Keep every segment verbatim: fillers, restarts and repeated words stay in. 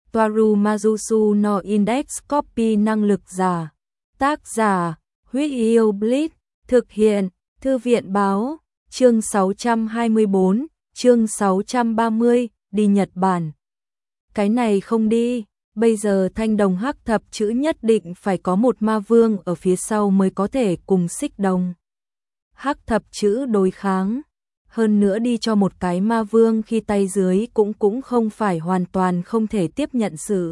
Toaru Majusu no Index Copy năng lực giả. Tác giả, Huyết Yêu Blitz, thực hiện, Thư viện báo, chương sáu trăm hai mươi bốn, chương sáu trăm ba mươi, đi Nhật Bản. Cái này không đi, bây giờ thanh đồng hắc thập chữ nhất định phải có một ma vương ở phía sau mới có thể cùng xích đồng hắc thập chữ đối kháng. Hơn nữa đi cho một cái ma vương khi tay dưới cũng cũng không phải hoàn toàn không thể tiếp nhận sự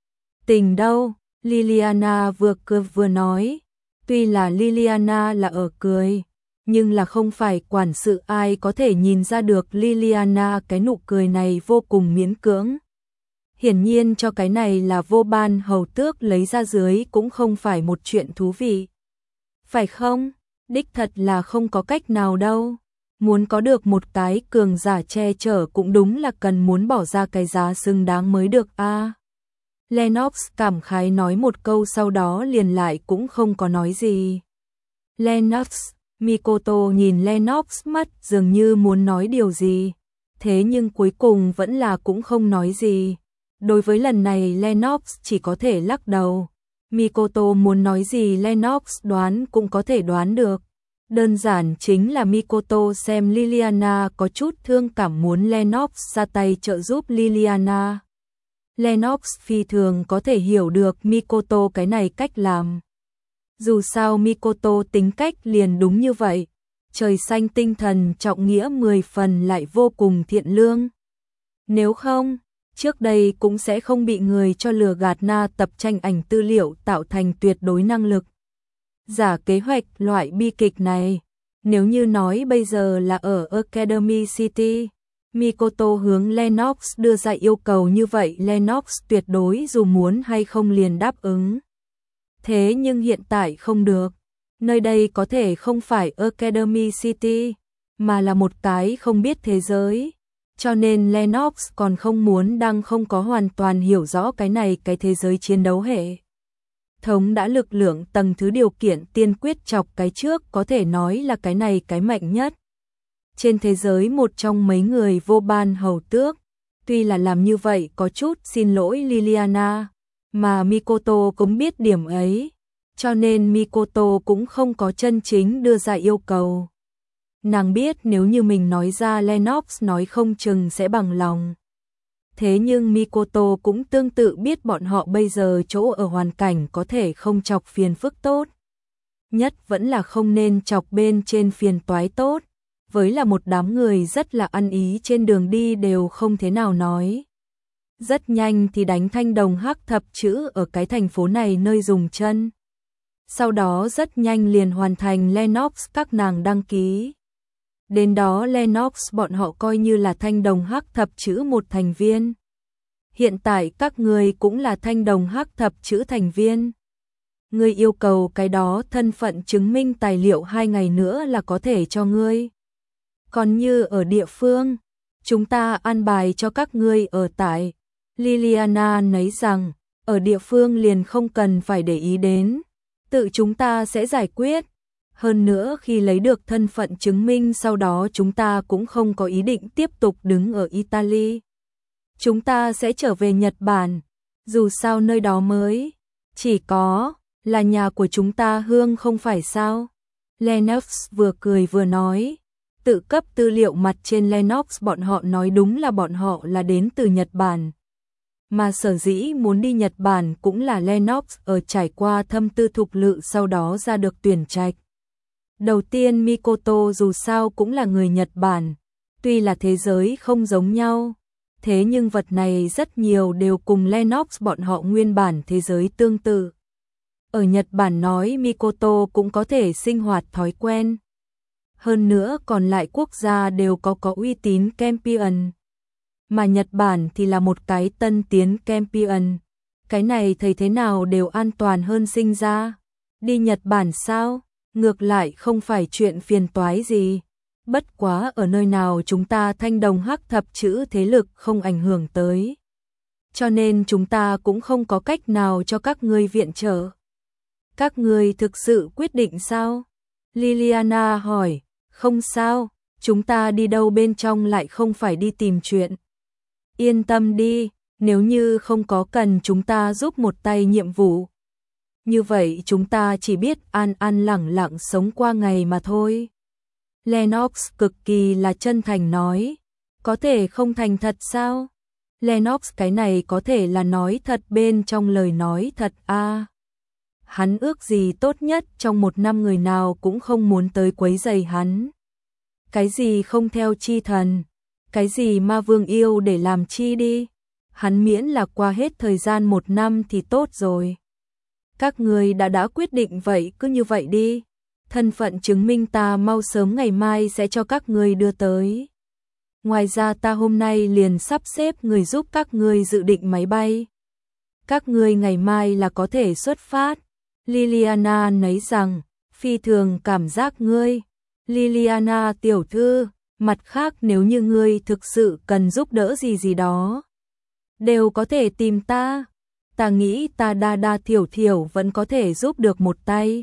tình đâu. Liliana vừa cười vừa nói, tuy là Liliana là ở cười, nhưng là không phải quản sự ai có thể nhìn ra được Liliana cái nụ cười này vô cùng miễn cưỡng. Hiển nhiên cho cái này là vô ban hầu tước lấy ra dưới cũng không phải một chuyện thú vị. Phải không? Đích thật là không có cách nào đâu. Muốn có được một cái cường giả che chở cũng đúng là cần muốn bỏ ra cái giá xứng đáng mới được a. À, Lennox cảm khái nói một câu sau đó liền lại cũng không có nói gì. Lennox, Mikoto nhìn Lennox mắt dường như muốn nói điều gì, thế nhưng cuối cùng vẫn là cũng không nói gì. Đối với lần này Lennox chỉ có thể lắc đầu. Mikoto muốn nói gì Lennox đoán cũng có thể đoán được. Đơn giản chính là Mikoto xem Liliana có chút thương cảm muốn Lennox ra tay trợ giúp Liliana. Lennox phi thường có thể hiểu được Mikoto cái này cách làm. Dù sao Mikoto tính cách liền đúng như vậy. Trời xanh tinh thần trọng nghĩa mười phần lại vô cùng thiện lương. Nếu không, trước đây cũng sẽ không bị người cho lừa gạt na tập tranh ảnh tư liệu tạo thành tuyệt đối năng lực giả kế hoạch loại bi kịch này. Nếu như nói bây giờ là ở Academy City, Mikoto hướng Lennox đưa ra yêu cầu như vậy Lennox tuyệt đối dù muốn hay không liền đáp ứng. Thế nhưng hiện tại không được. Nơi đây có thể không phải Academy City, mà là một cái không biết thế giới. Cho nên Lennox còn không muốn đang không có hoàn toàn hiểu rõ cái này cái thế giới chiến đấu hệ thống đã lực lượng tầng thứ điều kiện tiên quyết chọc cái trước có thể nói là cái này cái mạnh nhất. Trên thế giới một trong mấy người vô ban hầu tước, tuy là làm như vậy có chút xin lỗi Liliana, mà Mikoto cũng biết điểm ấy, cho nên Mikoto cũng không có chân chính đưa ra yêu cầu. Nàng biết nếu như mình nói ra Lennox nói không chừng sẽ bằng lòng. Thế nhưng Mikoto cũng tương tự biết bọn họ bây giờ chỗ ở hoàn cảnh có thể không chọc phiền phức tốt. Nhất vẫn là không nên chọc bên trên phiền toái tốt. Với là một đám người rất là ăn ý trên đường đi đều không thế nào nói. Rất nhanh thì đánh thanh đồng hắc thập chữ ở cái thành phố này nơi dùng chân. Sau đó rất nhanh liền hoàn thành Lennox các nàng đăng ký. Đến đó Lennox bọn họ coi như là thanh đồng hắc thập chữ một thành viên. Hiện tại các người cũng là thanh đồng hắc thập chữ thành viên. Ngươi yêu cầu cái đó thân phận chứng minh tài liệu hai ngày nữa là có thể cho ngươi. Còn như ở địa phương, chúng ta an bài cho các ngươi ở tại. Liliana nói rằng, ở địa phương liền không cần phải để ý đến. Tự chúng ta sẽ giải quyết. Hơn nữa khi lấy được thân phận chứng minh sau đó chúng ta cũng không có ý định tiếp tục đứng ở Italy. Chúng ta sẽ trở về Nhật Bản. Dù sao nơi đó mới chỉ có là nhà của chúng ta hương không phải sao. Lennox vừa cười vừa nói. Tự cấp tư liệu mặt trên Lennox bọn họ nói đúng là bọn họ là đến từ Nhật Bản. Mà sở dĩ muốn đi Nhật Bản cũng là Lennox ở trải qua thâm tư thục lự sau đó ra được tuyển trạch. Đầu tiên Mikoto dù sao cũng là người Nhật Bản, tuy là thế giới không giống nhau, thế nhưng vật này rất nhiều đều cùng Lennox bọn họ nguyên bản thế giới tương tự. Ở Nhật Bản nói Mikoto cũng có thể sinh hoạt thói quen. Hơn nữa còn lại quốc gia đều có có uy tín champion. Mà Nhật Bản thì là một cái tân tiến champion. Cái này thấy thế nào đều an toàn hơn sinh ra. Đi Nhật Bản sao? Ngược lại không phải chuyện phiền toái gì. Bất quá ở nơi nào chúng ta thanh đồng hắc thập chữ thế lực không ảnh hưởng tới. Cho nên chúng ta cũng không có cách nào cho các ngươi viện trợ. Các ngươi thực sự quyết định sao? Liliana hỏi. Không sao, chúng ta đi đâu bên trong lại không phải đi tìm chuyện. Yên tâm đi, Nếu như không có cần chúng ta giúp một tay nhiệm vụ, như vậy chúng ta chỉ biết an an lẳng lặng sống qua ngày mà thôi. Lennox cực kỳ là chân thành nói, có thể không thành thật sao? Lennox cái này có thể là nói thật bên trong lời nói thật a. À. Hắn ước gì tốt nhất trong một năm người nào cũng không muốn tới quấy rầy hắn. Cái gì không theo chi thần, cái gì ma vương yêu để làm chi đi. Hắn miễn là qua hết thời gian một năm thì tốt rồi. Các người đã đã quyết định vậy cứ như vậy đi. Thân phận chứng minh ta mau sớm ngày mai sẽ cho các người đưa tới. Ngoài ra ta hôm nay liền sắp xếp người giúp các người dự định máy bay. Các người ngày mai là có thể xuất phát. Liliana nói rằng, phi thường cảm giác ngươi. Liliana tiểu thư, mặt khác nếu như ngươi thực sự cần giúp đỡ gì gì đó, đều có thể tìm ta. Ta nghĩ ta đa đa thiểu thiểu vẫn có thể giúp được một tay.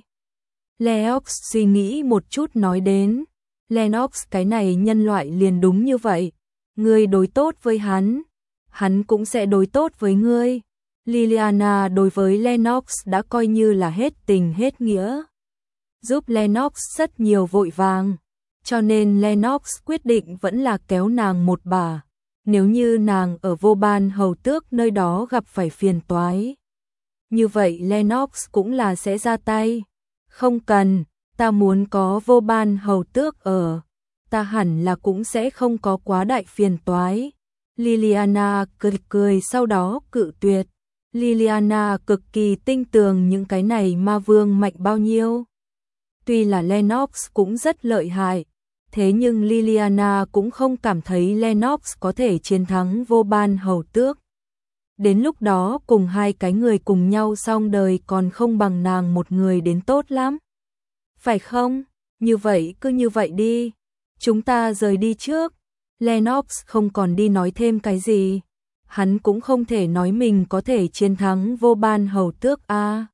Lennox suy nghĩ một chút nói đến. Lennox cái này nhân loại liền đúng như vậy. Ngươi đối tốt với hắn, hắn cũng sẽ đối tốt với ngươi. Liliana đối với Lennox đã coi như là hết tình hết nghĩa. Giúp Lennox rất nhiều vội vàng. Cho nên Lennox quyết định vẫn là kéo nàng một bà. Nếu như nàng ở vô ban hầu tước nơi đó gặp phải phiền toái, như vậy Lennox cũng là sẽ ra tay. Không cần, ta muốn có vô ban hầu tước ở, ta hẳn là cũng sẽ không có quá đại phiền toái. Liliana cười cười sau đó cự tuyệt. Liliana cực kỳ tinh tường những cái này ma vương mạnh bao nhiêu. Tuy là Lennox cũng rất lợi hại, thế nhưng Liliana cũng không cảm thấy Lennox có thể chiến thắng vô ban hầu tước. Đến lúc đó cùng hai cái người cùng nhau xong đời còn không bằng nàng một người đến tốt lắm. Phải không? Như vậy cứ như vậy đi. Chúng ta rời đi trước. Lennox không còn đi nói thêm cái gì. Hắn cũng không thể nói mình có thể chiến thắng vô ban hầu tước a. À.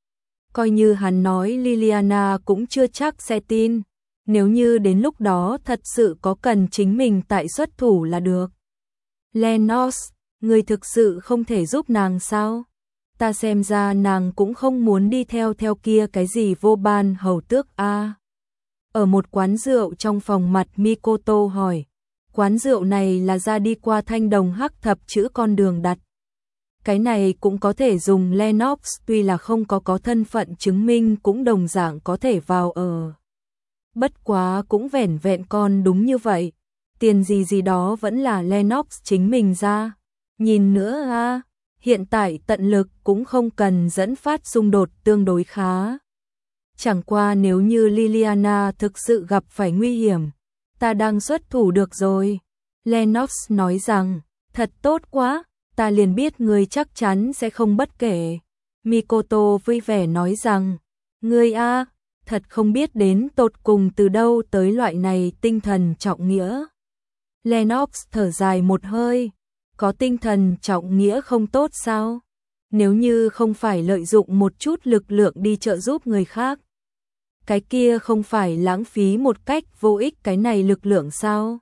Coi như hắn nói Liliana cũng chưa chắc sẽ tin. Nếu như đến lúc đó thật sự có cần chính mình tại xuất thủ là được. Lennox, người thực sự không thể giúp nàng sao? Ta xem ra nàng cũng không muốn đi theo theo kia cái gì vô ban hầu tước a. À. Ở một quán rượu trong phòng mặt Mikoto hỏi. Quán rượu này là ra đi qua thanh đồng hắc thập chữ con đường đặt. Cái này cũng có thể dùng Lennox tuy là không có có thân phận chứng minh cũng đồng dạng có thể vào ở. Bất quá cũng vẻn vẹn con đúng như vậy. Tiền gì gì đó vẫn là Lennox chính mình ra. Nhìn nữa a, à, hiện tại tận lực cũng không cần dẫn phát xung đột tương đối khá. Chẳng qua nếu như Liliana thực sự gặp phải nguy hiểm, ta đang xuất thủ được rồi. Lennox nói rằng, thật tốt quá, ta liền biết người chắc chắn sẽ không bất kể. Mikoto vui vẻ nói rằng, ngươi a, à, thật không biết đến tột cùng từ đâu tới loại này tinh thần trọng nghĩa. Lennox thở dài một hơi, có tinh thần trọng nghĩa không tốt sao? Nếu như không phải lợi dụng một chút lực lượng đi trợ giúp người khác, cái kia không phải lãng phí một cách vô ích cái này lực lượng sao?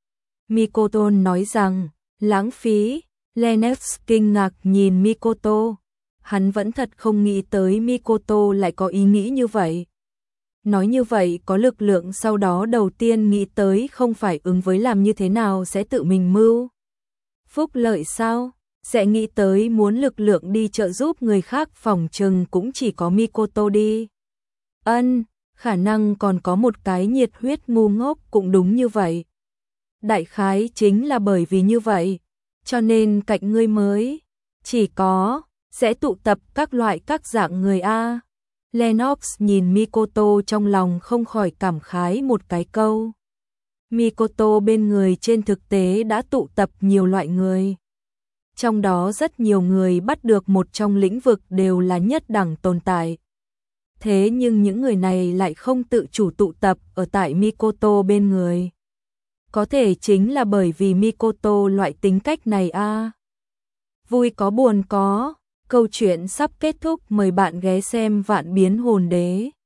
Mikoto nói rằng, lãng phí. Lennox kinh ngạc nhìn Mikoto. Hắn vẫn thật không nghĩ tới Mikoto lại có ý nghĩ như vậy. Nói như vậy có lực lượng sau đó đầu tiên nghĩ tới không phải ứng với làm như thế nào sẽ tự mình mưu. Phúc lợi sao? Sẽ nghĩ tới muốn lực lượng đi trợ giúp người khác phòng trừng cũng chỉ có Mikoto đi. Ân, khả năng còn có một cái nhiệt huyết ngu ngốc cũng đúng như vậy. Đại khái chính là bởi vì như vậy, cho nên cạnh ngươi mới chỉ có sẽ tụ tập các loại các dạng người a. Lennox nhìn Mikoto trong lòng không khỏi cảm khái một cái câu. Mikoto bên người trên thực tế đã tụ tập nhiều loại người. Trong đó rất nhiều người bắt được một trong lĩnh vực đều là nhất đẳng tồn tại. Thế nhưng những người này lại không tự chủ tụ tập ở tại Mikoto bên người. Có thể chính là bởi vì Mikoto loại tính cách này a. À. Vui có buồn có, câu chuyện sắp kết thúc, mời bạn ghé xem Vạn Biến Hồn Đế.